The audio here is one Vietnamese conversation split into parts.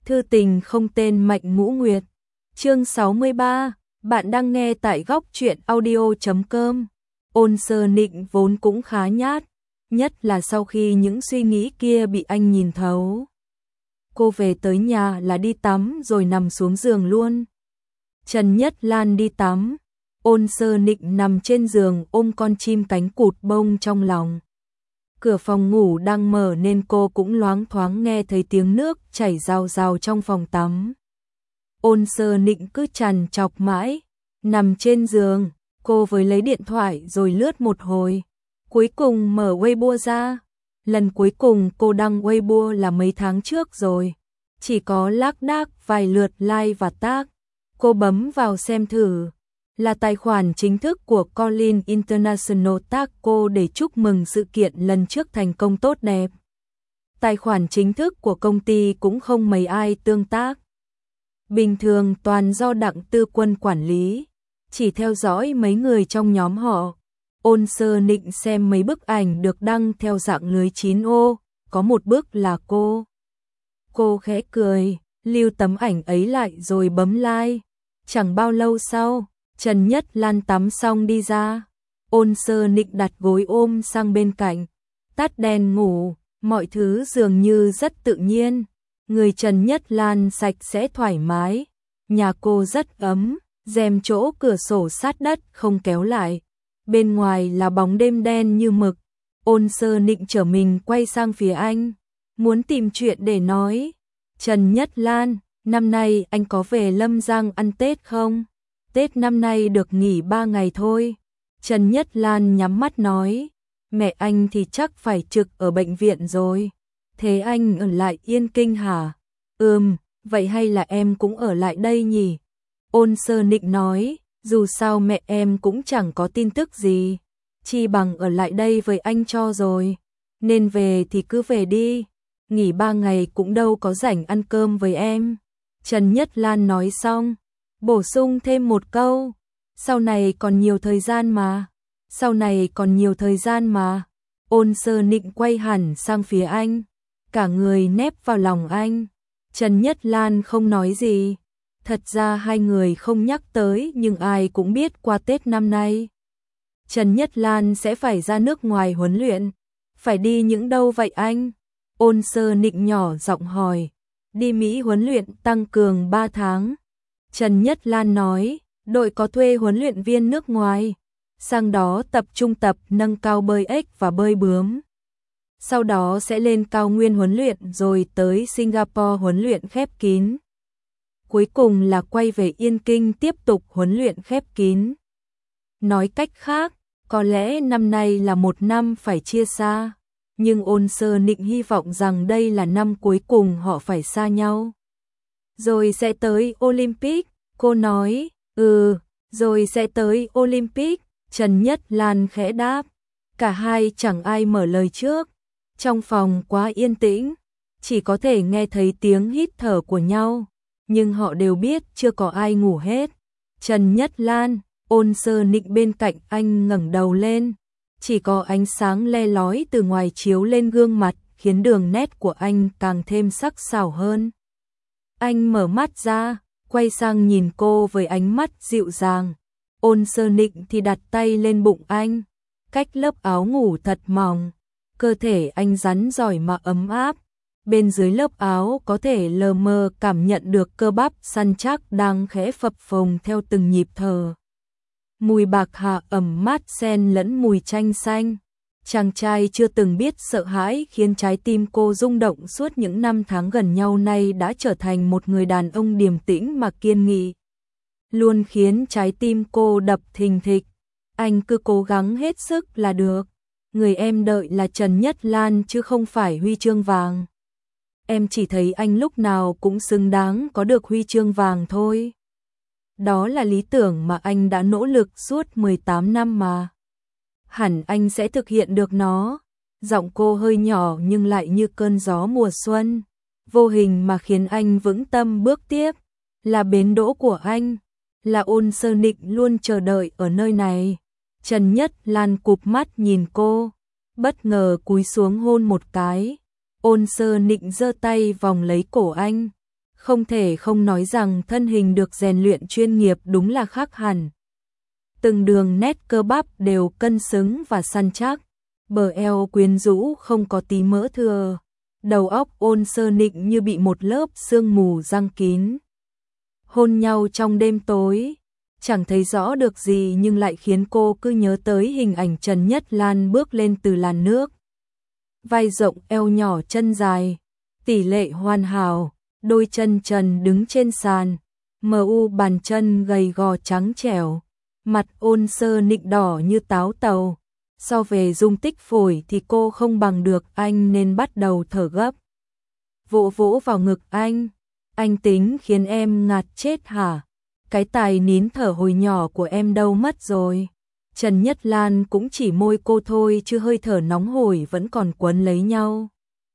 Thư tình không tên Mạnh Ngũ Nguyệt. Chương 63, bạn đang nghe tại góc truyện audio.com. Ôn Sơ Nịnh vốn cũng khá nhát, nhất là sau khi những suy nghĩ kia bị anh nhìn thấu. Cô về tới nhà là đi tắm rồi nằm xuống giường luôn. Trần Nhất Lan đi tắm, Ôn Sơ Nịnh nằm trên giường ôm con chim cánh cụt bông trong lòng. Cửa phòng ngủ đang mở nên cô cũng loáng thoáng nghe thấy tiếng nước chảy rào rào trong phòng tắm. Ôn Sơ Nịnh cứ trằn trọc mãi, nằm trên giường, cô với lấy điện thoại rồi lướt một hồi. Cuối cùng mở Weibo ra. Lần cuối cùng cô đăng Weibo là mấy tháng trước rồi. Chỉ có lác đác vài lượt like và tag. Cô bấm vào xem thử. Là tài khoản chính thức của Colin International tag cô để chúc mừng sự kiện lần trước thành công tốt đẹp. Tài khoản chính thức của công ty cũng không mấy ai tương tác. Bình thường toàn do Đặng Tư Quân quản lý, chỉ theo dõi mấy người trong nhóm họ. Ôn Sơ Nịnh xem mấy bức ảnh được đăng theo dạng lưới 9ô, có một bức là cô. Cô khẽ cười, lưu tấm ảnh ấy lại rồi bấm like. Chẳng bao lâu sau, Trần Nhất Lan tắm xong đi ra. Ôn Sơ Nịnh đặt gối ôm sang bên cạnh, tắt đèn ngủ, mọi thứ dường như rất tự nhiên. Người Trần Nhất Lan sạch sẽ thoải mái, nhà cô rất ấm, rèm chỗ cửa sổ sát đất không kéo lại. Bên ngoài là bóng đêm đen như mực. Ôn Sơ Nịnh trở mình quay sang phía anh, muốn tìm chuyện để nói. Trần Nhất Lan, năm nay anh có về Lâm Giang ăn Tết không? Tết năm nay được nghỉ 3 ngày thôi. Trần Nhất Lan nhắm mắt nói, mẹ anh thì chắc phải trực ở bệnh viện rồi. Thế anh ở lại Yên Kinh hả? Vậy hay là em cũng ở lại đây nhỉ? Ôn Sơ Nịnh nói, dù sao mẹ em cũng chẳng có tin tức gì, chi bằng ở lại đây với anh cho rồi. Nên về thì cứ về đi, nghỉ 3 ngày cũng đâu có rảnh ăn cơm với em. Trần Nhất Lan nói xong, bổ sung thêm một câu, sau này còn nhiều thời gian mà. Sau này còn nhiều thời gian mà. Ôn Sơ Nịnh quay hẳn sang phía anh, cả người nép vào lòng anh. Trần Nhất Lan không nói gì. Thật ra hai người không nhắc tới nhưng ai cũng biết qua Tết năm nay Trần Nhất Lan sẽ phải ra nước ngoài huấn luyện. Phải đi những đâu vậy anh? Ôn Sơ Nịnh nhỏ giọng hỏi. Đi Mỹ huấn luyện tăng cường 3 tháng. Trần Nhất Lan nói, đội có thuê huấn luyện viên nước ngoài, sang đó tập trung tập nâng cao bơi ếch và bơi bướm. Sau đó sẽ lên cao nguyên huấn luyện rồi tới Singapore huấn luyện khép kín. Cuối cùng là quay về Yên Kinh tiếp tục huấn luyện khép kín. Nói cách khác, có lẽ năm nay là một năm phải chia xa, nhưng Ôn Sơ Nịnh hy vọng rằng đây là năm cuối cùng họ phải xa nhau. Rồi sẽ tới Olympic, cô nói, rồi sẽ tới Olympic, Trần Nhất Lan khẽ đáp. Cả hai chẳng ai mở lời trước, trong phòng quá yên tĩnh, chỉ có thể nghe thấy tiếng hít thở của nhau. Nhưng họ đều biết chưa có ai ngủ hết. Trần Nhất Lan, Ôn Sơ Nịnh bên cạnh anh ngẩng đầu lên. Chỉ có ánh sáng le lói từ ngoài chiếu lên gương mặt, khiến đường nét của anh càng thêm sắc sảo hơn. Anh mở mắt ra, quay sang nhìn cô với ánh mắt dịu dàng. Ôn Sơ Nịnh thì đặt tay lên bụng anh, cách lớp áo ngủ thật mỏng. Cơ thể anh rắn rỏi mà ấm áp. Bên dưới lớp áo có thể lờ mờ cảm nhận được cơ bắp săn chắc đang khẽ phập phồng theo từng nhịp thở. Mùi bạc hà ẩm mát xen lẫn mùi chanh xanh. Chàng trai chưa từng biết sợ hãi khiến trái tim cô rung động suốt những năm tháng gần nhau nay đã trở thành một người đàn ông điềm tĩnh mà kiên nghị. Luôn khiến trái tim cô đập thình thịch. Anh cứ cố gắng hết sức là được. Người em đợi là Trần Nhất Lan chứ không phải huy chương vàng. Em chỉ thấy anh lúc nào cũng xứng đáng có được huy chương vàng thôi. Đó là lý tưởng mà anh đã nỗ lực suốt 18 năm mà. Hẳn anh sẽ thực hiện được nó. Giọng cô hơi nhỏ nhưng lại như cơn gió mùa xuân, vô hình mà khiến anh vững tâm bước tiếp. Là bến đỗ của anh, là Ôn Sơ Nịnh luôn chờ đợi ở nơi này. Trần Nhất Lan cụp mắt nhìn cô, bất ngờ cúi xuống hôn một cái. Ôn Sơ Nịnh giơ tay vòng lấy cổ anh. Không thể không nói rằng thân hình được rèn luyện chuyên nghiệp đúng là khác hẳn. Từng đường nét cơ bắp đều cân xứng và săn chắc, bờ eo quyến rũ không có tí mỡ thừa. Đầu óc Ôn Sơ Nịnh như bị một lớp sương mù giăng kín. Hôn nhau trong đêm tối, chẳng thấy rõ được gì nhưng lại khiến cô cứ nhớ tới hình ảnh Trần Nhất Lan bước lên từ làn nước. Vai rộng eo nhỏ chân dài, tỷ lệ hoàn hảo, đôi chân trần đứng trên sàn, bàn chân gầy gò trắng trẻo, mặt Ôn Sơ Nịnh đỏ như táo tàu. So về dung tích phổi thì cô không bằng được anh nên bắt đầu thở gấp. Vỗ vỗ vào ngực anh tính khiến em ngạt chết hả? Cái tài nín thở hồi nhỏ của em đâu mất rồi? Trần Nhất Lan cũng chỉ môi cô thôi chứ hơi thở nóng hổi vẫn còn quấn lấy nhau.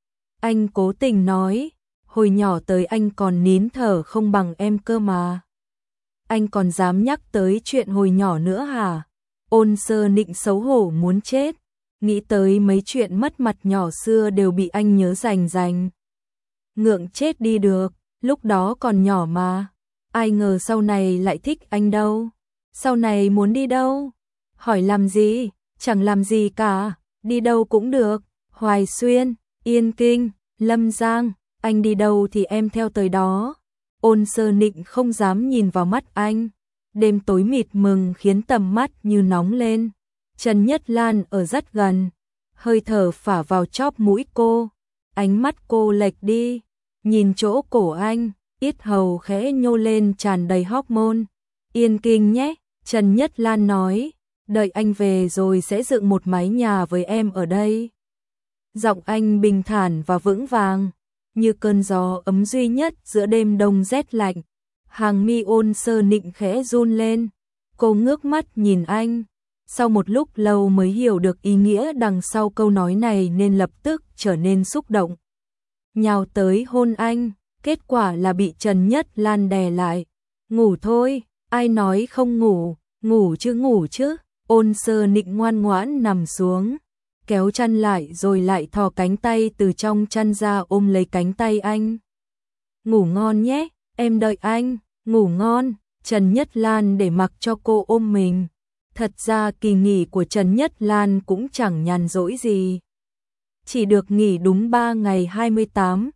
Anh cố tình nói, hồi nhỏ tới anh còn nín thở không bằng em cơ mà. Anh còn dám nhắc tới chuyện hồi nhỏ nữa hả? Ôn Sơ Nịnh xấu hổ muốn chết, nghĩ tới mấy chuyện mất mặt nhỏ xưa đều bị anh nhớ rành. Ngượng chết đi được, lúc đó còn nhỏ mà, ai ngờ sau này lại thích anh đâu. Sau này muốn đi đâu? Hỏi làm gì? Chẳng làm gì cả, đi đâu cũng được, Hoài Xuyên, Yên Kinh, Lâm Giang, anh đi đâu thì em theo tới đó. Ôn Sơ Nịnh không dám nhìn vào mắt anh. Đêm tối mịt mừng khiến tầm mắt như nóng lên. Trần Nhất Lan ở rất gần, hơi thở phả vào chóp mũi cô. Ánh mắt cô lệch đi, nhìn chỗ cổ anh, yết hầu khẽ nhô lên tràn đầy hormone. Yên Kinh nhé, Trần Nhất Lan nói, đợi anh về rồi sẽ dựng một mái nhà với em ở đây. Giọng anh bình thản và vững vàng, như cơn gió ấm duy nhất giữa đêm đông rét lạnh. Hàng mi Ôn Sơ Nịnh khẽ run lên, cô ngước mắt nhìn anh, sau một lúc lâu mới hiểu được ý nghĩa đằng sau câu nói này nên lập tức trở nên xúc động. Nhào tới hôn anh, kết quả là bị Trần Nhất Lan đè lại. Ngủ thôi, ai nói không ngủ, ngủ chứ. Ôn Sơ Nịnh ngoan ngoãn nằm xuống, kéo chăn lại rồi lại thò cánh tay từ trong chăn ra ôm lấy cánh tay anh. Ngủ ngon nhé. Em đợi anh, ngủ ngon. Trần Nhất Lan để mặc cho cô ôm mình. Thật ra kỳ nghỉ của Trần Nhất Lan cũng chẳng nhàn rỗi gì. Chỉ được nghỉ đúng 3 ngày 28,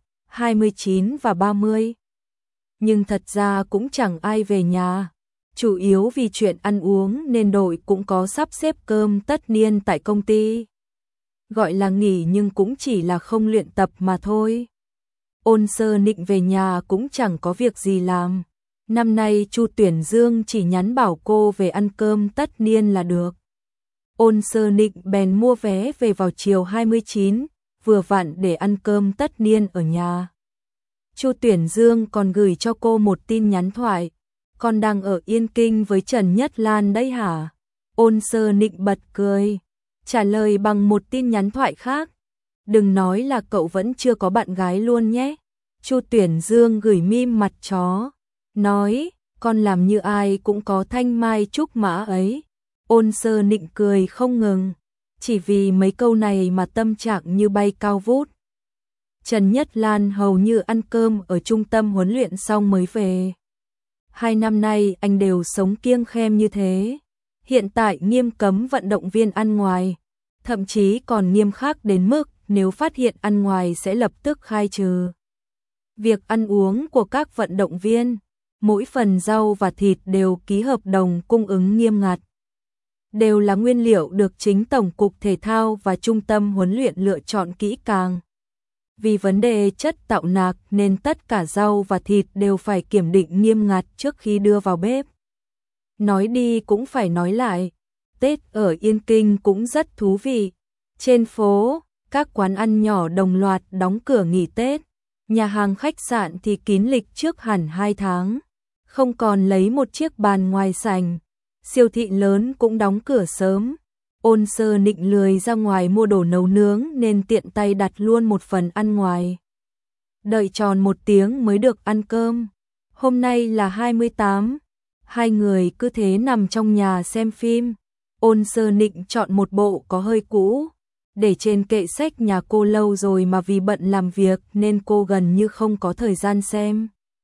29 và 30. Nhưng thật ra cũng chẳng ai về nhà. Chủ yếu vì chuyện ăn uống nên đội cũng có sắp xếp cơm tất niên tại công ty. Gọi là nghỉ nhưng cũng chỉ là không luyện tập mà thôi. Ôn Sơ Nịnh về nhà cũng chẳng có việc gì làm. Năm nay Chu Tuyển Dương chỉ nhắn bảo cô về ăn cơm tất niên là được. Ôn Sơ Nịnh bèn mua vé về vào chiều 29, vừa vặn để ăn cơm tất niên ở nhà. Chu Tuyển Dương còn gửi cho cô một tin nhắn thoại. Con đang ở Yên Kinh với Trần Nhất Lan đấy hả? Ôn Sơ Nịnh bật cười, trả lời bằng một tin nhắn thoại khác. Đừng nói là cậu vẫn chưa có bạn gái luôn nhé. Chu Tuyển Dương gửi meme mặt chó, nói, con làm như ai cũng có thanh mai trúc mã ấy. Ôn Sơ Nịnh cười không ngừng, chỉ vì mấy câu này mà tâm trạng như bay cao vút. Trần Nhất Lan hầu như ăn cơm ở trung tâm huấn luyện xong mới về. 2 năm nay anh đều sống kiêng khem như thế. Hiện tại nghiêm cấm vận động viên ăn ngoài, thậm chí còn nghiêm khắc đến mức nếu phát hiện ăn ngoài sẽ lập tức khai trừ. Việc ăn uống của các vận động viên, mỗi phần rau và thịt đều ký hợp đồng cung ứng nghiêm ngặt. Đều là nguyên liệu được chính Tổng cục Thể thao và Trung tâm huấn luyện lựa chọn kỹ càng. Vì vấn đề chất tạo nạc nên tất cả rau và thịt đều phải kiểm định nghiêm ngặt trước khi đưa vào bếp. Nói đi cũng phải nói lại, Tết ở Yên Kinh cũng rất thú vị. Trên phố, các quán ăn nhỏ đồng loạt đóng cửa nghỉ Tết, nhà hàng khách sạn thì kín lịch trước hẳn 2 tháng, không còn lấy một chiếc bàn ngoài sảnh. Siêu thị lớn cũng đóng cửa sớm. Ôn Sơ Nịnh lười ra ngoài mua đồ nấu nướng nên tiện tay đặt luôn một phần ăn ngoài. Đợi tròn 1 tiếng mới được ăn cơm. Hôm nay là 28, hai người cứ thế nằm trong nhà xem phim. Ôn Sơ Nịnh chọn một bộ có hơi cũ, để trên kệ sách nhà cô lâu rồi mà vì bận làm việc nên cô gần như không có thời gian xem.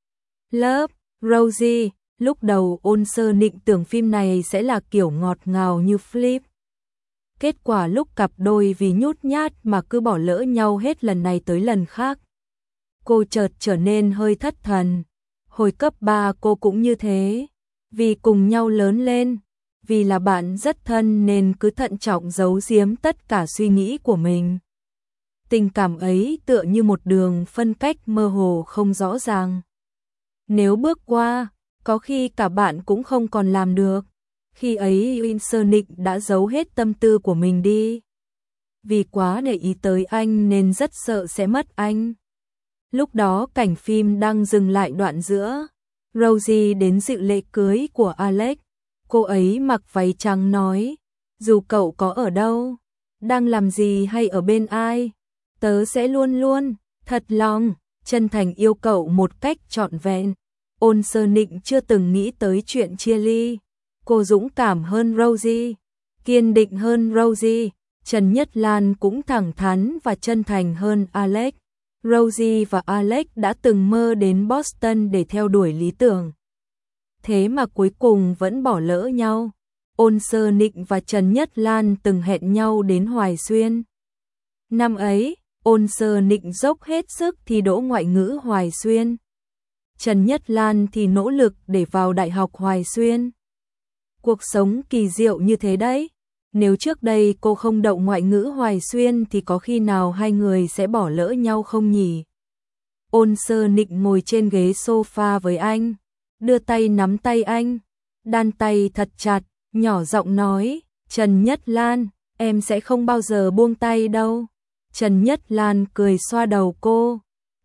Love, Rosie. Lúc đầu Ôn Sơ Nịnh tưởng phim này sẽ là kiểu ngọt ngào như Flip. Kết quả lúc cặp đôi vì nhút nhát mà cứ bỏ lỡ nhau hết lần này tới lần khác. Cô chợt trở nên hơi thất thần. Hồi cấp 3 cô cũng như thế. Vì cùng nhau lớn lên, vì là bạn rất thân nên cứ thận trọng giấu giếm tất cả suy nghĩ của mình. Tình cảm ấy tựa như một đường phân cách mơ hồ không rõ ràng. Nếu bước qua, có khi cả bạn cũng không còn làm được. Khi ấy Ôn Sơ Nịnh đã giấu hết tâm tư của mình đi. Vì quá để ý tới anh nên rất sợ sẽ mất anh. Lúc đó cảnh phim đang dừng lại đoạn giữa. Rosie đến dự lễ cưới của Alex. Cô ấy mặc váy trắng nói, dù cậu có ở đâu, đang làm gì hay ở bên ai, tớ sẽ luôn luôn, thật lòng, chân thành yêu cậu một cách trọn vẹn. Ôn Sơ Nịnh chưa từng nghĩ tới chuyện chia ly. Cô dũng cảm hơn Rosie, kiên định hơn Rosie. Trần Nhất Lan cũng thẳng thắn và chân thành hơn Alex. Rosie và Alex đã từng mơ đến Boston để theo đuổi lý tưởng. Thế mà cuối cùng vẫn bỏ lỡ nhau. Ôn Sơ Nịnh và Trần Nhất Lan từng hẹn nhau đến Hoài Xuyên. Năm ấy, Ôn Sơ Nịnh dốc hết sức thi đỗ ngoại ngữ Hoài Xuyên. Trần Nhất Lan thì nỗ lực để vào Đại học Hoài Xuyên. Cuộc sống kỳ diệu như thế đấy. Nếu trước đây cô không đậu ngoại ngữ Hoài Xuyên thì có khi nào hai người sẽ bỏ lỡ nhau không nhỉ? Ôn Sơ Nịnh ngồi trên ghế sofa với anh, đưa tay nắm tay anh, đan tay thật chặt, nhỏ giọng nói, Trần Nhất Lan, em sẽ không bao giờ buông tay đâu. Trần Nhất Lan cười xoa đầu cô,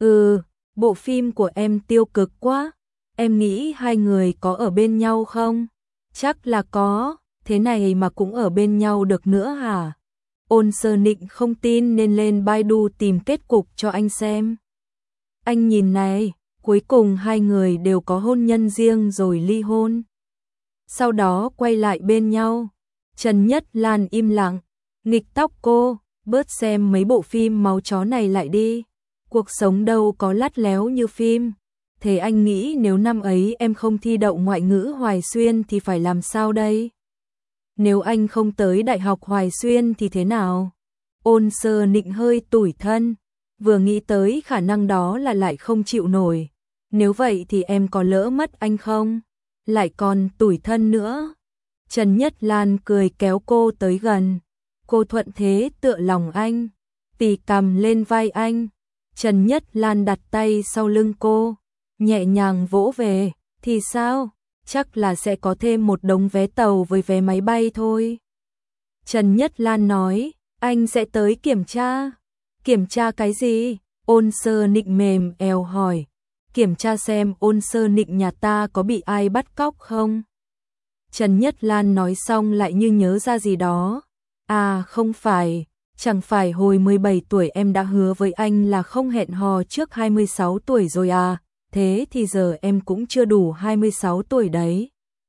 bộ phim của em tiêu cực quá, em nghĩ hai người có ở bên nhau không? Chắc là có, thế này mà cũng ở bên nhau được nữa hả? Ôn Sơ Nịnh không tin nên lên Baidu tìm kết cục cho anh xem. Anh nhìn này, cuối cùng hai người đều có hôn nhân riêng rồi ly hôn. Sau đó quay lại bên nhau. Trần Nhất Lan im lặng, nghịch tóc cô, bớt xem mấy bộ phim máu chó này lại đi. Cuộc sống đâu có lắt léo như phim. Thế anh nghĩ nếu năm ấy em không thi đậu ngoại ngữ Hoài Xuyên thì phải làm sao đây? Nếu anh không tới Đại học Hoài Xuyên thì thế nào? Ôn Sơ Nịnh hơi tủi thân, vừa nghĩ tới khả năng đó là lại không chịu nổi. Nếu vậy thì em có lỡ mất anh không? Lại còn tủi thân nữa. Trần Nhất Lan cười kéo cô tới gần. Cô thuận thế tựa lòng anh, tì cằm lên vai anh. Trần Nhất Lan đặt tay sau lưng cô, nhẹ nhàng vỗ về. Thì sao? Chắc là sẽ có thêm một đống vé tàu với vé máy bay thôi. Trần Nhất Lan nói, anh sẽ tới kiểm tra. Kiểm tra cái gì? Ôn Sơ Nịnh mềm eo hỏi. Kiểm tra xem Ôn Sơ Nịnh nhà ta có bị ai bắt cóc không? Trần Nhất Lan nói xong lại như nhớ ra gì đó. À không phải, chẳng phải hồi 17 tuổi em đã hứa với anh là không hẹn hò trước 26 tuổi rồi à? Thế thì giờ em cũng chưa đủ 26 tuổi đấy.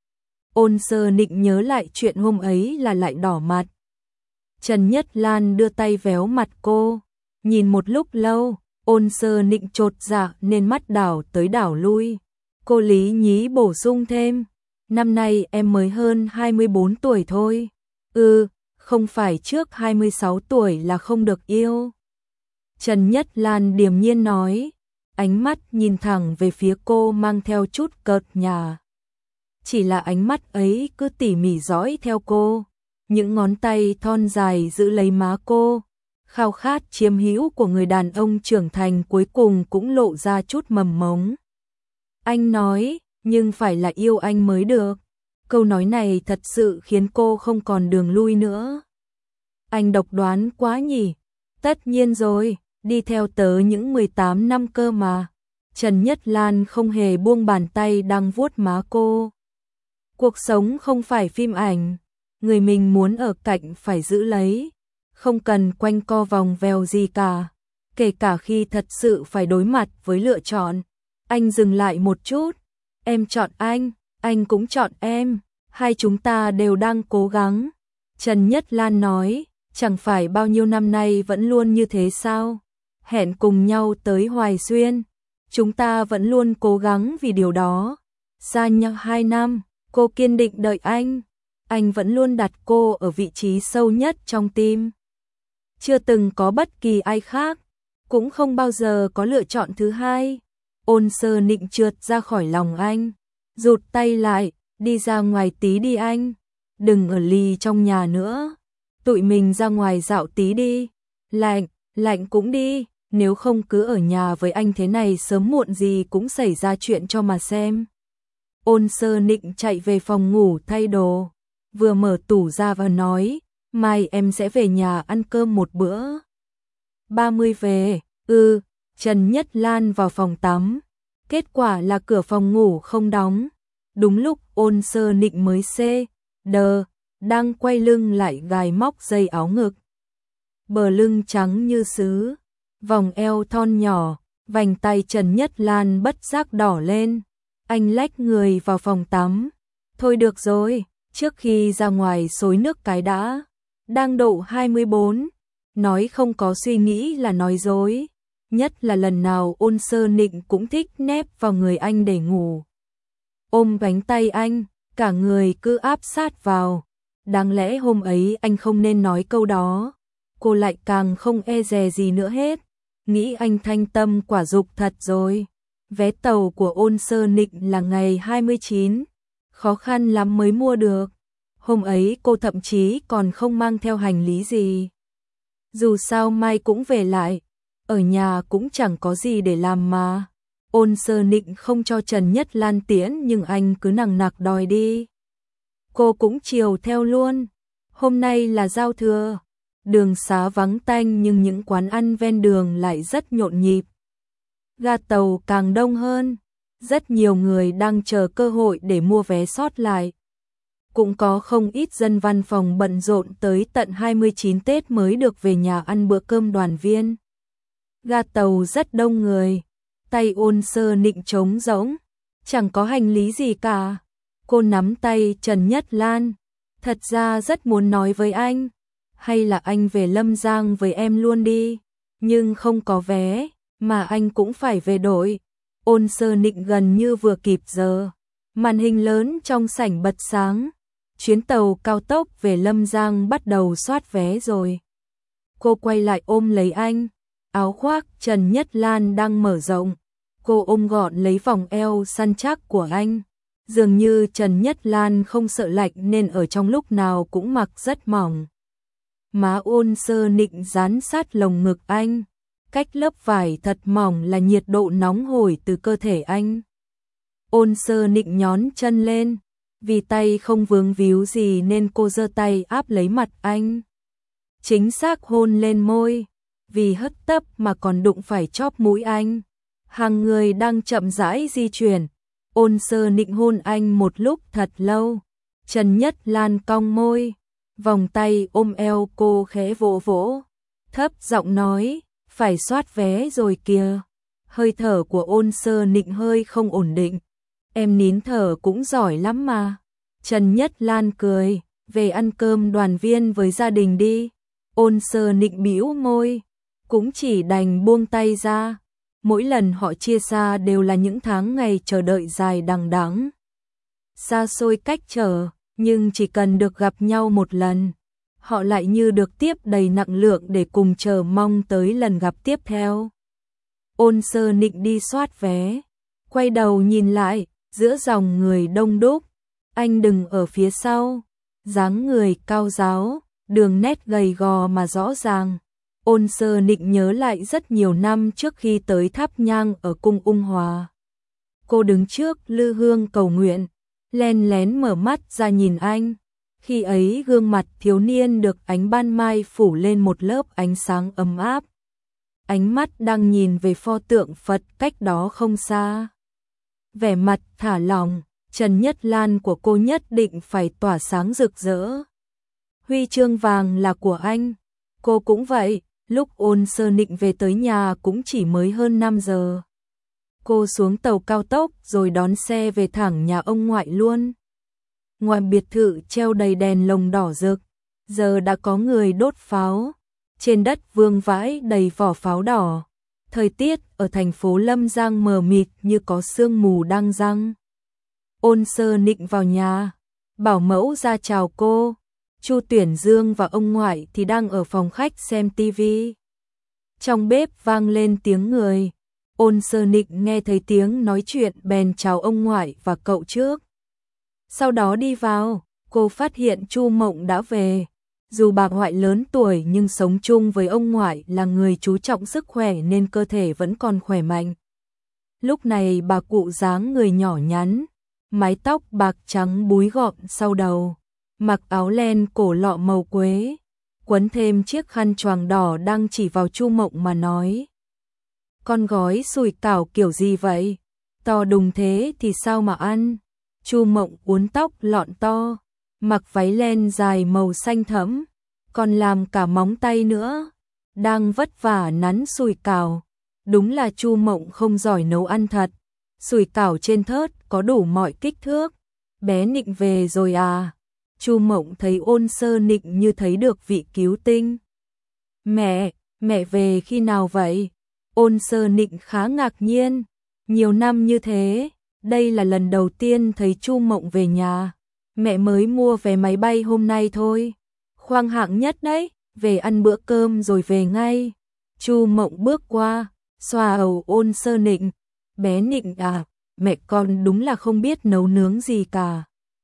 Ôn Sơ Nịnh nhớ lại chuyện hôm ấy là lại đỏ mặt. Trần Nhất Lan đưa tay véo mặt cô, nhìn một lúc lâu, Ôn Sơ Nịnh chột dạ nên mắt đảo tới đảo lui. Cô lý nhí bổ sung thêm, năm nay em mới hơn 24 tuổi thôi. Không phải trước 26 tuổi là không được yêu. Trần Nhất Lan điềm nhiên nói, ánh mắt nhìn thẳng về phía cô mang theo chút cợt nhả. Chỉ là ánh mắt ấy cứ tỉ mỉ dõi theo cô, những ngón tay thon dài giữ lấy má cô, khao khát chiếm hữu của người đàn ông trưởng thành cuối cùng cũng lộ ra chút mầm mống. Anh nói, nhưng phải là yêu anh mới được. Câu nói này thật sự khiến cô không còn đường lui nữa. Anh độc đoán quá nhỉ? Tất nhiên rồi, đi theo tớ những 18 năm cơ mà. Trần Nhất Lan không hề buông bàn tay đang vuốt má cô. Cuộc sống không phải phim ảnh, người mình muốn ở cạnh phải giữ lấy, không cần quanh co vòng vèo gì cả, kể cả khi thật sự phải đối mặt với lựa chọn. Anh dừng lại một chút, em chọn anh cũng chọn em, hai chúng ta đều đang cố gắng. Trần Nhất Lan nói, chẳng phải bao nhiêu năm nay vẫn luôn như thế sao? Hẹn cùng nhau tới Hoài Xuyên, Chúng ta vẫn luôn cố gắng vì điều đó. Xa nhau 2 năm, cô kiên định đợi anh. Anh vẫn luôn đặt cô ở vị trí sâu nhất trong tim. Chưa từng có bất kỳ ai khác, cũng không bao giờ có lựa chọn thứ hai. Ôn Sơ Nịnh trượt ra khỏi lòng anh, rụt tay lại, đi ra ngoài tí đi anh. Đừng ở lì trong nhà nữa. Tụi mình ra ngoài dạo tí đi. Lạnh cũng đi. Nếu không cứ ở nhà với anh thế này sớm muộn gì cũng xảy ra chuyện cho mà xem. Ôn Sơ Nịnh chạy về phòng ngủ thay đồ, vừa mở tủ ra và nói, mai em sẽ về nhà ăn cơm một bữa. 30 về, Trần Nhất Lan vào phòng tắm, kết quả là cửa phòng ngủ không đóng. Đúng lúc Ôn Sơ Nịnh mới đang quay lưng lại gài móc dây áo ngực. Bờ lưng trắng như sứ, vòng eo thon nhỏ, vành tay Trần Nhất Lan bất giác đỏ lên. Anh lách người vào phòng tắm. Thôi được rồi, trước khi ra ngoài xối nước cái đã. Đang độ 24, nói không có suy nghĩ là nói dối. Nhất là lần nào Ôn Sơ Nịnh cũng thích nép vào người anh để ngủ. Ôm cánh tay anh, cả người cứ áp sát vào. Đáng lẽ hôm ấy anh không nên nói câu đó. Cô lại càng không e dè gì nữa hết. Nghĩ anh thanh tâm quả dục thật rồi. Vé tàu của Ôn Sơ Nịnh là ngày 29, khó khăn lắm mới mua được. Hôm ấy cô thậm chí còn không mang theo hành lý gì. Dù sao mai cũng về lại, ở nhà cũng chẳng có gì để làm mà. Ôn Sơ Nịnh không cho Trần Nhất Lan tiễn nhưng anh cứ nằng nặc đòi đi. Cô cũng chiều theo luôn. Hôm nay là giao thừa, đường xá vắng tanh nhưng những quán ăn ven đường lại rất nhộn nhịp. Ga tàu càng đông hơn, rất nhiều người đang chờ cơ hội để mua vé sót lại. Cũng có không ít dân văn phòng bận rộn tới tận 29 Tết mới được về nhà ăn bữa cơm đoàn viên. Ga tàu rất đông người, tay Ôn Sơ Nịnh trống rỗng, chẳng có hành lý gì cả. Cô nắm tay Trần Nhất Lan, thật ra rất muốn nói với anh, hay là anh về Lâm Giang với em luôn đi, nhưng không có vé, mà anh cũng phải về đội. Ôn Sơ Nịnh gần như vừa kịp giờ, màn hình lớn trong sảnh bật sáng, chuyến tàu cao tốc về Lâm Giang bắt đầu soát vé rồi. Cô quay lại ôm lấy anh, áo khoác Trần Nhất Lan đang mở rộng, cô ôm gọn lấy vòng eo săn chắc của anh. Dường như Trần Nhất Lan không sợ lạnh nên ở trong lúc nào cũng mặc rất mỏng. Má Ôn Sơ Nịnh dán sát lồng ngực anh, cách lớp vải thật mỏng là nhiệt độ nóng hổi từ cơ thể anh. Ôn Sơ Nịnh nhón chân lên, vì tay không vướng víu gì nên cô giơ tay áp lấy mặt anh. Chính xác hôn lên môi, vì hất tấp mà còn đụng phải chóp mũi anh. Hàng người đang chậm rãi di chuyển. Ôn Sơ Nịnh hôn anh một lúc thật lâu. Trần Nhất Lan cong môi, vòng tay ôm eo cô khẽ vỗ vỗ, thấp giọng nói, phải soát vé rồi kìa. Hơi thở của Ôn Sơ Nịnh hơi không ổn định. Em nín thở cũng giỏi lắm mà. Trần Nhất Lan cười, về ăn cơm đoàn viên với gia đình đi. Ôn Sơ Nịnh bĩu môi, cũng chỉ đành buông tay ra. Mỗi lần họ chia xa đều là những tháng ngày chờ đợi dài đằng đẵng. Xa xôi cách trở, nhưng chỉ cần được gặp nhau một lần, họ lại như được tiếp đầy năng lượng để cùng chờ mong tới lần gặp tiếp theo. Ôn Sơ Nịnh đi soát vé, quay đầu nhìn lại, giữa dòng người đông đúc, anh đứng ở phía sau, dáng người cao ráo, đường nét gầy gò mà rõ ràng. Ôn Sơ Nịnh nhớ lại rất nhiều năm trước khi tới thắp nhang ở cung Ung Hòa. Cô đứng trước lư hương cầu nguyện, len lén mở mắt ra nhìn anh. Khi ấy gương mặt thiếu niên được ánh ban mai phủ lên một lớp ánh sáng ấm áp. Ánh mắt đang nhìn về pho tượng Phật cách đó không xa. Vẻ mặt thả lỏng, Trần Nhất Lan của cô nhất định phải tỏa sáng rực rỡ. Huy chương vàng là của anh, cô cũng vậy. Lúc Ôn Sơ Nịnh về tới nhà cũng chỉ mới hơn 5 giờ. Cô xuống tàu cao tốc rồi đón xe về thẳng nhà ông ngoại luôn. Ngoài biệt thự treo đầy đèn lồng đỏ rực, giờ đã có người đốt pháo. Trên đất vương vãi đầy vỏ pháo đỏ. Thời tiết ở thành phố Lâm Giang mờ mịt như có sương mù đang giăng. Ôn Sơ Nịnh vào nhà, bảo mẫu ra chào cô. Chu Tuyển Dương và ông ngoại thì đang ở phòng khách xem tivi. Trong bếp vang lên tiếng người. Ôn Sơ Nịnh nghe thấy tiếng nói chuyện bèn chào ông ngoại và cậu trước. Sau đó đi vào, cô phát hiện Chu Mộng đã về. Dù bà ngoại lớn tuổi nhưng sống chung với ông ngoại là người chú trọng sức khỏe nên cơ thể vẫn còn khỏe mạnh. Lúc này bà cụ dáng người nhỏ nhắn, mái tóc bạc trắng búi gọn sau đầu, mặc áo len cổ lọ màu quế, quấn thêm chiếc khăn choàng đỏ đang chỉ vào Chu Mộng mà nói. Con gói sủi cảo kiểu gì vậy? To đùng thế thì sao mà ăn? Chu Mộng uốn tóc lọn to, mặc váy len dài màu xanh thẫm, còn làm cả móng tay nữa, đang vất vả nắn sủi cảo. Đúng là Chu Mộng không giỏi nấu ăn thật. Sủi cảo trên thớt có đủ mọi kích thước. Bé Nịnh về rồi à? Chu Mộng thấy Ôn Sơ Nịnh như thấy được vị cứu tinh. Mẹ về khi nào vậy? Ôn Sơ Nịnh khá ngạc nhiên. Nhiều năm như thế, đây là lần đầu tiên thấy Chu Mộng về nhà. Mẹ mới mua vé máy bay hôm nay thôi. Khoang hạng nhất đấy, về ăn bữa cơm rồi về ngay. Chu Mộng bước qua, xoa đầu Ôn Sơ Nịnh. Bé Nịnh à, mẹ con đúng là không biết nấu nướng gì cả.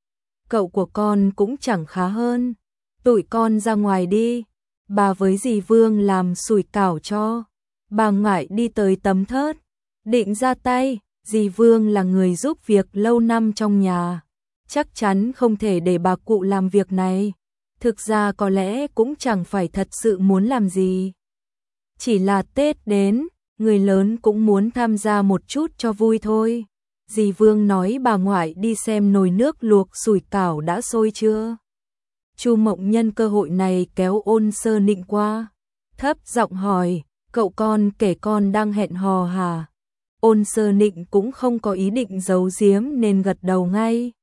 Cậu của con cũng chẳng khá hơn. Tụi con ra ngoài đi. Bà với dì Vương làm sủi cảo cho. Bà ngoại đi tới tấm thớt, định ra tay. Dì Vương là người giúp việc lâu năm trong nhà, chắc chắn không thể để bà cụ làm việc này. Thực ra có lẽ cũng chẳng phải thật sự muốn làm gì. Chỉ là Tết đến, người lớn cũng muốn tham gia một chút cho vui thôi. Dì Vương nói bà ngoại đi xem nồi nước luộc sủi cảo đã sôi chưa. Chu Mộng nhân cơ hội này kéo Ôn Sơ Nịnh qua, thấp giọng hỏi, cậu con kể con đang hẹn hò hả? Ôn Sơ Nịnh cũng không có ý định giấu giếm nên gật đầu ngay.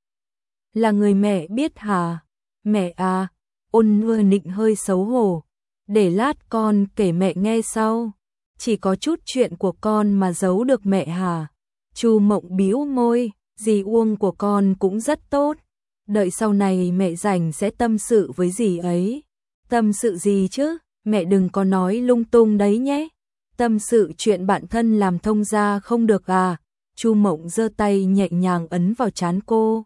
Là người mẹ biết hả? Mẹ à? Ôn Sơ Nịnh hơi xấu hổ. Để lát con kể mẹ nghe sau. Chỉ có chút chuyện của con mà giấu được mẹ hả? Chu Mộng bĩu môi, dì Uông của con cũng rất tốt. Đợi sau này mẹ rảnh sẽ tâm sự với dì ấy. Tâm sự gì chứ? Mẹ đừng có nói lung tung đấy nhé. Tâm sự chuyện bạn thân làm thông gia không được à? Chu Mộng giơ tay nhẹ nhàng ấn vào trán cô.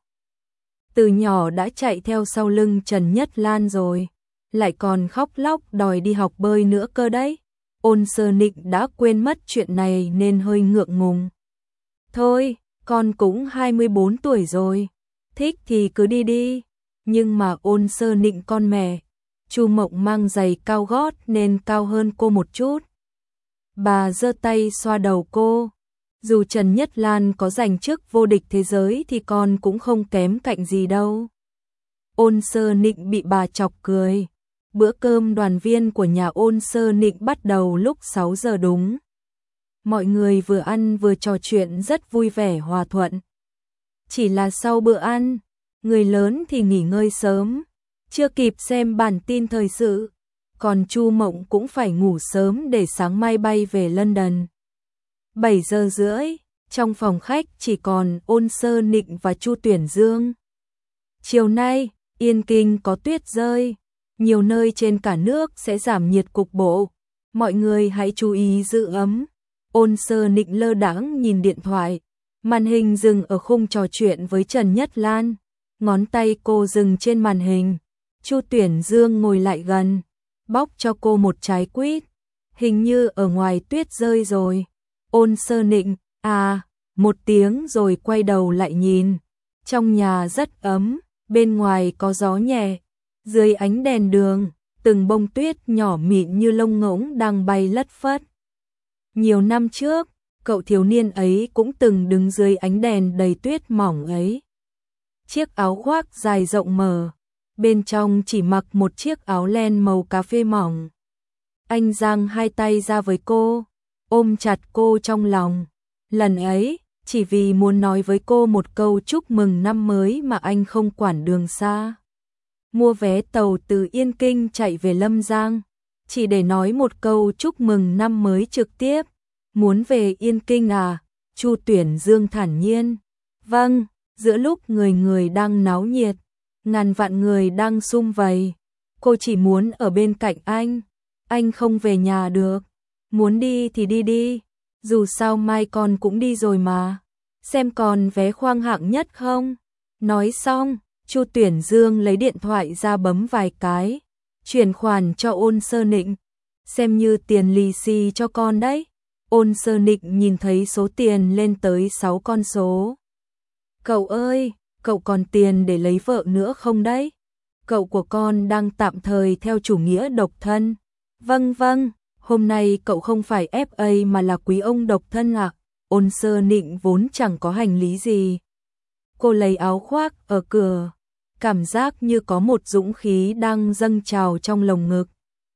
Từ nhỏ đã chạy theo sau lưng Trần Nhất Lan rồi, lại còn khóc lóc đòi đi học bơi nữa cơ đấy. Ôn Sơ Nịnh đã quên mất chuyện này nên hơi ngượng ngùng. Thôi, con cũng 24 tuổi rồi, thích thì cứ đi đi. Nhưng mà Ôn Sơ Nịnh con mẹ. Chu Mộng mang giày cao gót nên cao hơn cô một chút. Bà giơ tay xoa đầu cô. Dù Trần Nhất Lan có giành chức vô địch thế giới thì con cũng không kém cạnh gì đâu. Ôn Sơ Nịnh bị bà chọc cười. Bữa cơm đoàn viên của nhà Ôn Sơ Nịnh bắt đầu lúc 6 giờ đúng. Mọi người vừa ăn vừa trò chuyện rất vui vẻ hòa thuận. Chỉ là sau bữa ăn, người lớn thì nghỉ ngơi sớm, chưa kịp xem bản tin thời sự. Còn Chu Mộng cũng phải ngủ sớm để sáng mai bay về London. 7 giờ rưỡi, trong phòng khách chỉ còn Ôn Sơ Nịnh và Chu Tuyển Dương. Chiều nay, Yên Kinh có tuyết rơi, nhiều nơi trên cả nước sẽ giảm nhiệt cục bộ. Mọi người hãy chú ý giữ ấm. Ôn Sơ Nịnh lơ đãng nhìn điện thoại, màn hình dừng ở khung trò chuyện với Trần Nhất Lan. Ngón tay cô dừng trên màn hình. Chu Tuyển Dương ngồi lại gần, bóc cho cô một trái quýt. Hình như ở ngoài tuyết rơi rồi. Ôn Sơ Nịnh, à, một tiếng rồi quay đầu lại nhìn. Trong nhà rất ấm, bên ngoài có gió nhẹ. Dưới ánh đèn đường, từng bông tuyết nhỏ mịn như lông ngỗng đang bay lất phất. Nhiều năm trước, cậu thiếu niên ấy cũng từng đứng dưới ánh đèn đầy tuyết mỏng ấy. Chiếc áo khoác dài rộng mở, bên trong chỉ mặc một chiếc áo len màu cà phê mỏng. Anh giang hai tay ra với cô, ôm chặt cô trong lòng. Lần ấy, chỉ vì muốn nói với cô một câu chúc mừng năm mới mà anh không quản đường xa. Mua vé tàu từ Yên Kinh chạy về Lâm Giang, chỉ để nói một câu chúc mừng năm mới trực tiếp. Muốn về Yên Kinh à? Chu Tuyển Dương thản nhiên. Vâng, giữa lúc người người đang náo nhiệt, ngàn vạn người đang sum vầy, cô chỉ muốn ở bên cạnh anh không về nhà được. Muốn đi thì đi đi, dù sao mai con cũng đi rồi mà. Xem còn vé khoang hạng nhất không? Nói xong, Chu Tuyển Dương lấy điện thoại ra bấm vài cái, chuyển khoản cho Ôn Sơ Nịnh, xem như tiền lì xì cho con đấy. Ôn Sơ Nịnh nhìn thấy số tiền lên tới 6 con số. Cậu ơi, cậu còn tiền để lấy vợ nữa không đấy? Cậu của con đang tạm thời theo chủ nghĩa độc thân. Vâng vâng, hôm nay cậu không phải FA mà là quý ông độc thân ạ. Ôn Sơ Nịnh vốn chẳng có hành lý gì. Cô lấy áo khoác ở cửa, cảm giác như có một dũng khí đang dâng trào trong lồng ngực.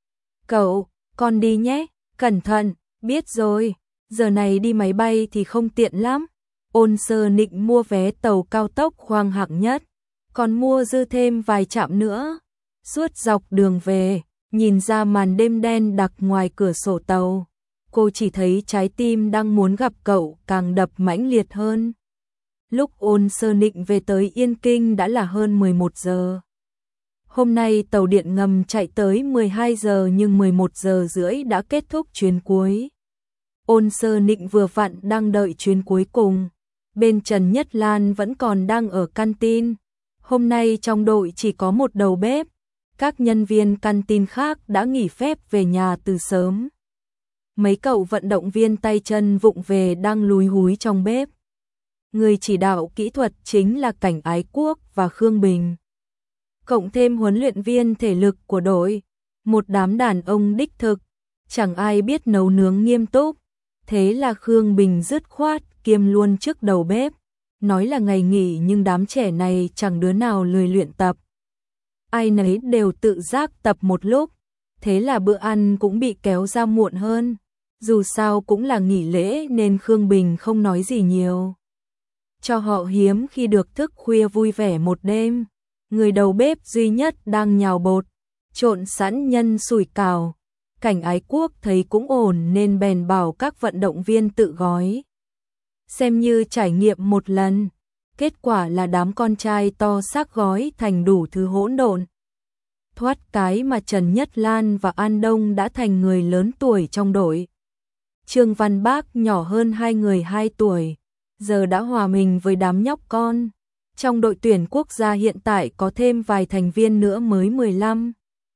Cậu, con đi nhé, cẩn thận, biết rồi, giờ này đi máy bay thì không tiện lắm. Ôn Sơ Nịnh mua vé tàu cao tốc khoang hạng nhất, còn mua dư thêm vài trạm nữa. Suốt dọc đường về, nhìn ra màn đêm đen đặc ngoài cửa sổ tàu, cô chỉ thấy trái tim đang muốn gặp cậu càng đập mãnh liệt hơn. Lúc Ôn Sơ Nịnh về tới Yên Kinh đã là hơn 11 giờ. Hôm nay tàu điện ngầm chạy tới 12 giờ nhưng 11 giờ rưỡi đã kết thúc chuyến cuối. Ôn Sơ Nịnh vừa vặn đang đợi chuyến cuối cùng. Bên Trần Nhất Lan vẫn còn đang ở canteen. Hôm nay trong đội chỉ có một đầu bếp. Các nhân viên canteen khác đã nghỉ phép về nhà từ sớm. Mấy cậu vận động viên tay chân vụng về đang lúi húi trong bếp. Người chỉ đạo kỹ thuật chính là Cảnh Ái Quốc và Khương Bình. Cộng thêm huấn luyện viên thể lực của đội, một đám đàn ông đích thực, chẳng ai biết nấu nướng nghiêm túc. Thế là Khương Bình dứt khoát kiêm luôn chức đầu bếp. Nói là ngày nghỉ nhưng đám trẻ này chẳng đứa nào lười luyện tập. Ai nấy đều tự giác tập một lúc, thế là bữa ăn cũng bị kéo ra muộn hơn. Dù sao cũng là nghỉ lễ nên Khương Bình không nói gì nhiều. Cho họ hiếm khi được thức khuya vui vẻ một đêm. Người đầu bếp duy nhất đang nhào bột, trộn sẵn nhân sủi cảo. Cảnh Ái Quốc thấy cũng ổn nên bèn bảo các vận động viên tự gói. Xem như trải nghiệm một lần. Kết quả là đám con trai to xác gói thành đủ thứ hỗn độn. Thoát cái mà Trần Nhất Lan và An Đông đã thành người lớn tuổi trong đội. Trương Văn Bác nhỏ hơn hai người 2 tuổi, giờ đã hòa mình với đám nhóc con. Trong đội tuyển quốc gia hiện tại có thêm vài thành viên nữa mới 15,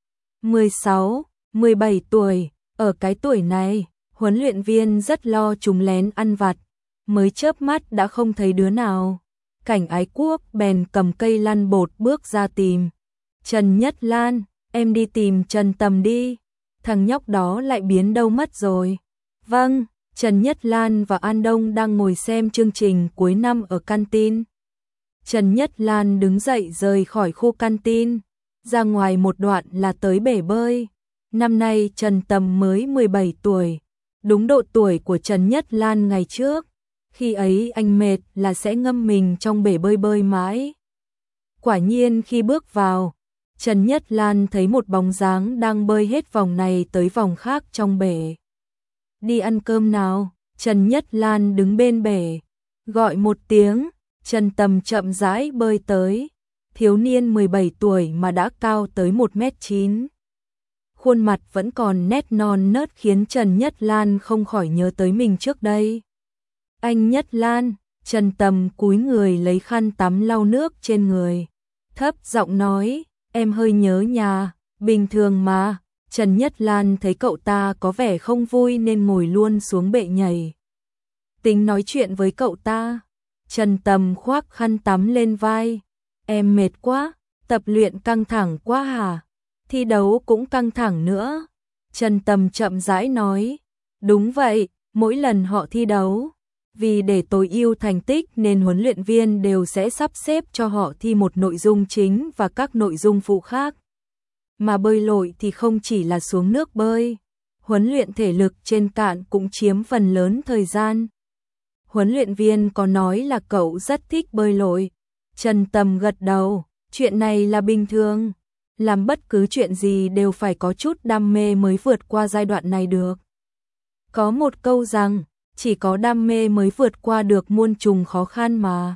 16, 17 tuổi. Ở cái tuổi này, huấn luyện viên rất lo chúng lén ăn vặt, mới chớp mắt đã không thấy đứa nào. Cảnh Ái Quốc bèn cầm cây lăn bột bước ra tìm. Trần Nhất Lan, em đi tìm Trần Tầm đi. Thằng nhóc đó lại biến đâu mất rồi. Vâng, Trần Nhất Lan và An Đông đang ngồi xem chương trình cuối năm ở canteen. Trần Nhất Lan đứng dậy rời khỏi khu canteen, ra ngoài một đoạn là tới bể bơi. Năm nay Trần Tầm mới 17 tuổi, đúng độ tuổi của Trần Nhất Lan ngày trước. Khi ấy anh mệt là sẽ ngâm mình trong bể bơi bơi mãi. Quả nhiên khi bước vào, Trần Nhất Lan thấy một bóng dáng đang bơi hết vòng này tới vòng khác trong bể. Đi ăn cơm nào? Trần Nhất Lan đứng bên bể, gọi một tiếng. Trần Tầm chậm rãi bơi tới. Thiếu niên 17 tuổi mà đã cao tới 1m9. Khuôn mặt vẫn còn nét non nớt khiến Trần Nhất Lan không khỏi nhớ tới mình trước đây. Anh Nhất Lan, Trần Tầm cúi người lấy khăn tắm lau nước trên người. Thấp giọng nói, em hơi nhớ nhà, bình thường mà. Trần Nhất Lan thấy cậu ta có vẻ không vui nên ngồi luôn xuống bệ nhảy. Tính nói chuyện với cậu ta. Trần Tầm khoác khăn tắm lên vai. Em mệt quá, tập luyện căng thẳng quá hả? Thi đấu cũng căng thẳng nữa. Trần Tầm chậm rãi nói. Đúng vậy, mỗi lần họ thi đấu, vì để tối ưu thành tích nên huấn luyện viên đều sẽ sắp xếp cho họ thi một nội dung chính và các nội dung phụ khác. Mà bơi lội thì không chỉ là xuống nước bơi, huấn luyện thể lực trên cạn cũng chiếm phần lớn thời gian. Huấn luyện viên có nói là cậu rất thích bơi lội. Trần Tầm gật đầu, chuyện này là bình thường. Làm bất cứ chuyện gì đều phải có chút đam mê mới vượt qua giai đoạn này được. Có một câu rằng, Chỉ có đam mê mới vượt qua được muôn trùng khó khăn mà.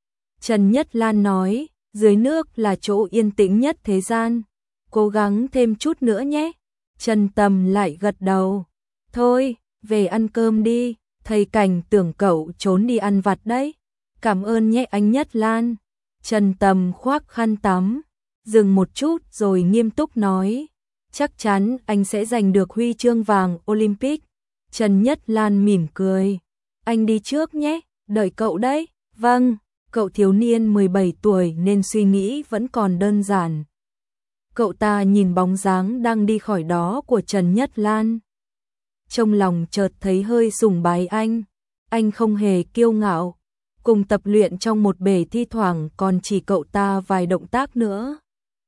Trần Nhất Lan nói, dưới nước là chỗ yên tĩnh nhất thế gian. Cố gắng thêm chút nữa nhé. Trần Tầm lại gật đầu. Thôi, về ăn cơm đi. Thầy Cảnh tưởng cậu trốn đi ăn vặt đấy. Cảm ơn nhé anh Nhất Lan. Trần Tầm khoác khăn tắm, dừng một chút rồi nghiêm túc nói. Chắc chắn anh sẽ giành được huy chương vàng Olympic. Trần Nhất Lan mỉm cười. Anh đi trước nhé, đợi cậu đấy. Vâng, cậu thiếu niên 17 tuổi nên suy nghĩ vẫn còn đơn giản. Cậu ta nhìn bóng dáng đang đi khỏi đó của Trần Nhất Lan. Trong lòng chợt thấy hơi sùng bái anh. Anh không hề kiêu ngạo. Cùng tập luyện trong một bể thi thoảng còn chỉ cậu ta vài động tác nữa.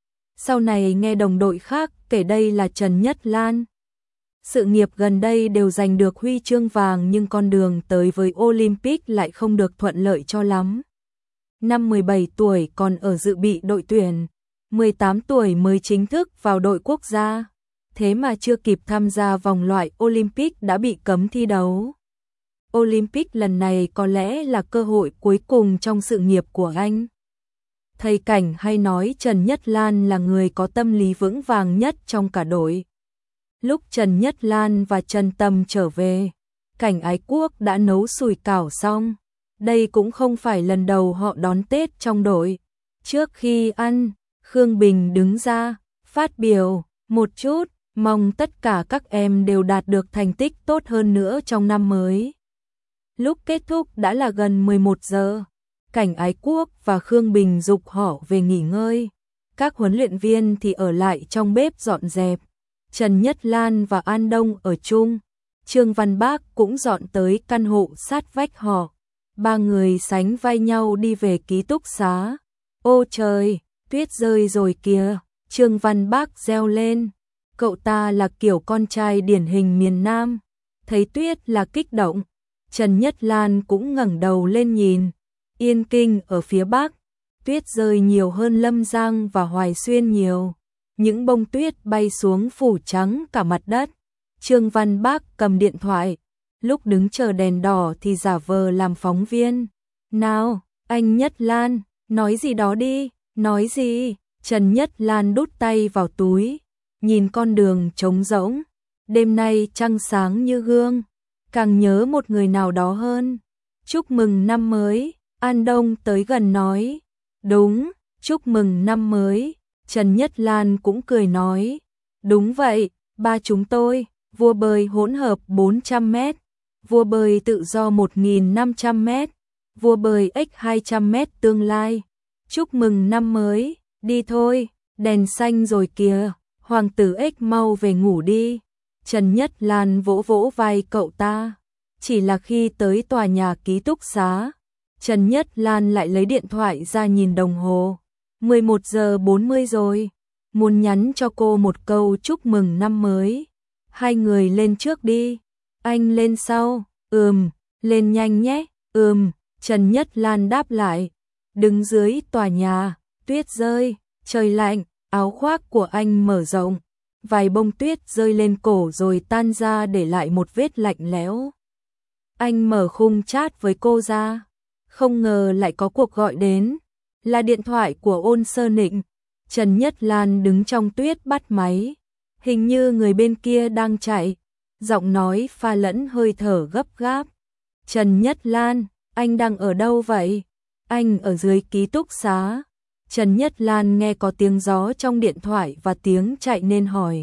Sau này nghe đồng đội khác kể đây là Trần Nhất Lan. Sự nghiệp gần đây đều giành được huy chương vàng nhưng con đường tới với Olympic lại không được thuận lợi cho lắm. Năm 17 tuổi còn ở dự bị đội tuyển, 18 tuổi mới chính thức vào đội quốc gia. Thế mà chưa kịp tham gia vòng loại Olympic đã bị cấm thi đấu. Olympic lần này có lẽ là cơ hội cuối cùng trong sự nghiệp của anh. Thầy Cảnh hay nói Trần Nhất Lan là người có tâm lý vững vàng nhất trong cả đội. Lúc Trần Nhất Lan và Trần Tầm trở về, Cảnh Ái Quốc đã nấu sủi cảo xong. Đây cũng không phải lần đầu họ đón Tết trong đội. Trước khi ăn, Khương Bình đứng ra, phát biểu một chút, mong tất cả các em đều đạt được thành tích tốt hơn nữa trong năm mới. Lúc kết thúc đã là gần 11 giờ. Cảnh Ái Quốc và Khương Bình giục họ về nghỉ ngơi. Các huấn luyện viên thì ở lại trong bếp dọn dẹp. Trần Nhất Lan và An Đông ở chung. Trương Văn Bác cũng dọn tới căn hộ sát vách họ. Ba người sánh vai nhau đi về ký túc xá. Ô trời, tuyết rơi rồi kìa. Trương Văn Bác reo lên. Cậu ta là kiểu con trai điển hình miền Nam. Thấy tuyết là kích động. Trần Nhất Lan cũng ngẩng đầu lên nhìn. Yên Kinh ở phía Bắc, tuyết rơi nhiều hơn Lâm Giang và Hoài Xuyên nhiều. Những bông tuyết bay xuống phủ trắng cả mặt đất. Trương Văn Bác cầm điện thoại. Lúc đứng chờ đèn đỏ thì giả vờ làm phóng viên. Nào, anh Nhất Lan, nói gì đó đi, nói gì? Trần Nhất Lan đút tay vào túi. Nhìn con đường trống rỗng. Đêm nay trăng sáng như gương. Càng nhớ một người nào đó hơn. Chúc mừng năm mới. An Đông tới gần nói. Đúng, chúc mừng năm mới. Trần Nhất Lan cũng cười nói. Đúng vậy, ba chúng tôi, vua bơi hỗn hợp 400 mét, vua bơi tự do 1.500 mét, vua bơi ếch 200 mét tương lai. Chúc mừng năm mới, đi thôi, đèn xanh rồi kìa, hoàng tử ếch mau về ngủ đi. Trần Nhất Lan vỗ vỗ vai cậu ta. Chỉ là khi tới tòa nhà ký túc xá, Trần Nhất Lan lại lấy điện thoại ra nhìn đồng hồ. 11 giờ 40 rồi. Muốn nhắn cho cô một câu chúc mừng năm mới. Hai người lên trước đi. Anh lên sau. Lên nhanh nhé. Trần Nhất Lan đáp lại. Đứng dưới tòa nhà, tuyết rơi, trời lạnh, áo khoác của anh mở rộng. Vài bông tuyết rơi lên cổ rồi tan ra để lại một vết lạnh lẽo. Anh mở khung chat với cô ra. Không ngờ lại có cuộc gọi đến. Là điện thoại của Ôn Sơ Nịnh. Trần Nhất Lan đứng trong tuyết bắt máy. Hình như người bên kia đang chạy. Giọng nói pha lẫn hơi thở gấp gáp. Trần Nhất Lan, anh đang ở đâu vậy? Anh ở dưới ký túc xá. Trần Nhất Lan nghe có tiếng gió trong điện thoại và tiếng chạy nên hỏi.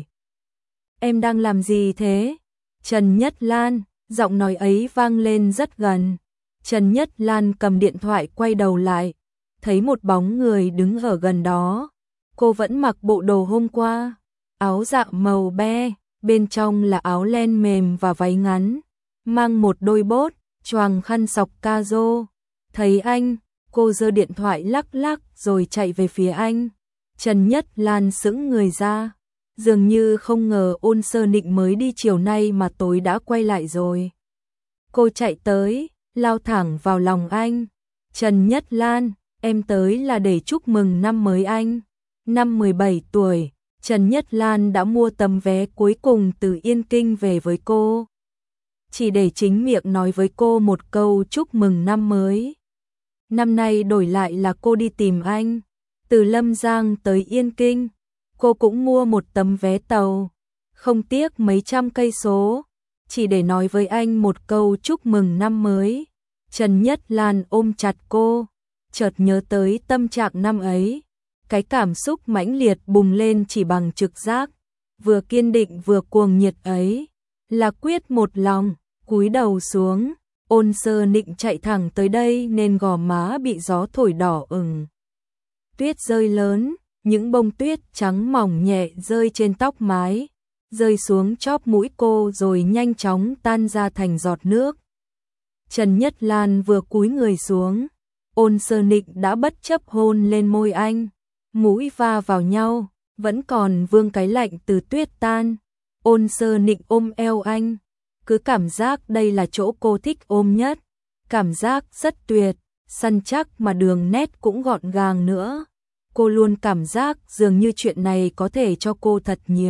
Em đang làm gì thế? Trần Nhất Lan, giọng nói ấy vang lên rất gần. Trần Nhất Lan cầm điện thoại quay đầu lại. Thấy một bóng người đứng ở gần đó. Cô vẫn mặc bộ đồ hôm qua. Áo dạ màu be, bên trong là áo len mềm và váy ngắn. Mang một đôi bốt, choàng khăn sọc ca rô. Thấy anh, cô giơ điện thoại lắc lắc rồi chạy về phía anh. Trần Nhất Lan sững người ra. Dường như không ngờ Ôn Sơ Nịnh mới đi chiều nay mà tối đã quay lại rồi. Cô chạy tới, lao thẳng vào lòng anh. Trần Nhất Lan, em tới là để chúc mừng năm mới anh. Năm 17 tuổi, Trần Nhất Lan đã mua tấm vé cuối cùng từ Yên Kinh về với cô. chỉ để chính miệng nói với cô một câu chúc mừng năm mới. Năm nay đổi lại là cô đi tìm anh, từ Lâm Giang tới Yên Kinh, cô cũng mua một tấm vé tàu, không tiếc mấy trăm cây số, chỉ để nói với anh một câu chúc mừng năm mới. Trần Nhất Lan ôm chặt cô, chợt nhớ tới tâm trạng năm ấy, cái cảm xúc mãnh liệt bùng lên chỉ bằng trực giác, vừa kiên định vừa cuồng nhiệt ấy, là quyết một lòng. Cúi đầu xuống, Ôn Sơ Nịnh chạy thẳng tới đây nên gò má bị gió thổi đỏ ửng. Tuyết rơi lớn, những bông tuyết trắng mỏng nhẹ rơi trên tóc mái, rơi xuống chóp mũi cô rồi nhanh chóng tan ra thành giọt nước. Trần Nhất Lan vừa cúi người xuống, Ôn Sơ Nịnh đã bất chấp hôn lên môi anh, mũi va vào nhau, vẫn còn vương cái lạnh từ tuyết tan. Ôn Sơ Nịnh ôm eo anh, cứ cảm giác đây là chỗ cô thích ôm nhất, cảm giác rất tuyệt, săn chắc mà đường nét cũng gọn gàng nữa. Cô luôn cảm giác dường như chuyện này có thể cho cô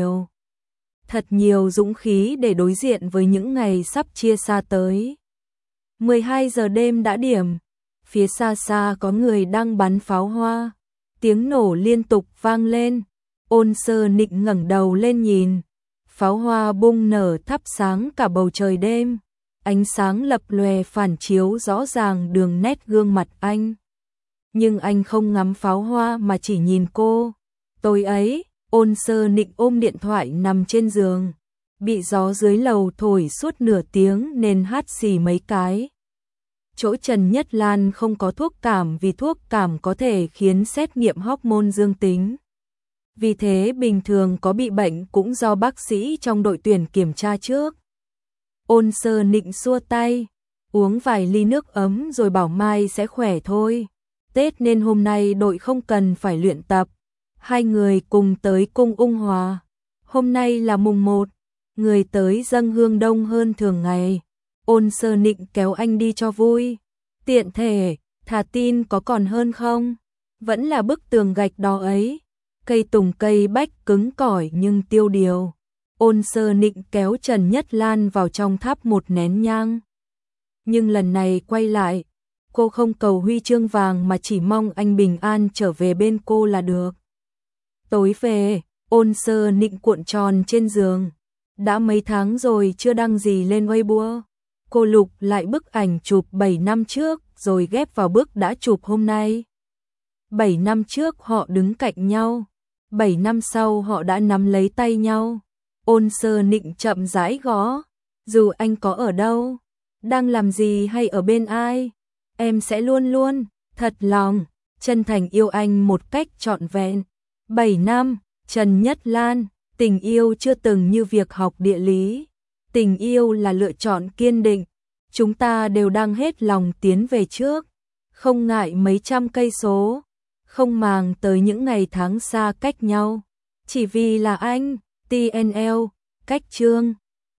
thật nhiều dũng khí để đối diện với những ngày sắp chia xa tới. 12 giờ đêm đã điểm, phía xa xa có người đang bắn pháo hoa, tiếng nổ liên tục vang lên. Ôn Sơ Nịnh ngẩng đầu lên nhìn, pháo hoa bung nở thắp sáng cả bầu trời đêm, ánh sáng lập lòe phản chiếu rõ ràng đường nét gương mặt anh. Nhưng anh không ngắm pháo hoa mà chỉ nhìn cô. Tối ấy, Ôn Sơ Nịnh ôm điện thoại nằm trên giường, bị gió dưới lầu thổi suốt nửa tiếng nên hắt xì mấy cái. Chỗ Trần Nhất Lan không có thuốc cảm vì thuốc cảm có thể khiến xét nghiệm hormone dương tính. Vì thế bình thường có bị bệnh cũng do bác sĩ trong đội tuyển kiểm tra trước. Ôn Sơ Nịnh xua tay, uống vài ly nước ấm rồi bảo mai sẽ khỏe thôi. Tết nên hôm nay đội không cần phải luyện tập. Hai người cùng tới cung Ung Hòa. Hôm nay là mùng 1, người tới dâng hương đông hơn thường ngày. Ôn Sơ Nịnh kéo anh đi cho vui. Tiện thể, thà tin có còn hơn không? Vẫn là bức tường gạch đó ấy. Cây tùng cây bách cứng cỏi nhưng tiêu điều. Ôn Sơ Nịnh kéo Trần Nhất Lan vào trong thắp một nén nhang. Nhưng lần này quay lại, cô không cầu huy chương vàng mà chỉ mong anh bình an trở về bên cô là được. Tối về, Ôn Sơ Nịnh cuộn tròn trên giường. Đã mấy tháng rồi chưa đăng gì lên Weibo. Cô lục lại bức ảnh chụp 7 năm trước rồi ghép vào bức đã chụp hôm nay. 7 năm trước họ đứng cạnh nhau, 7 năm sau họ đã nắm lấy tay nhau. Ôn Sơ Nịnh chậm rãi gõ, dù anh có ở đâu, đang làm gì hay ở bên ai, em sẽ luôn luôn, thật lòng, chân thành yêu anh một cách trọn vẹn. 7 năm, Trần Nhất Lan, tình yêu chưa từng như việc học địa lý. Tình yêu là lựa chọn kiên định. Chúng ta đều đang hết lòng tiến về trước, không ngại mấy trăm cây số, không màng tới những ngày tháng xa cách nhau. Chỉ vì là anh, TNL, cách chương.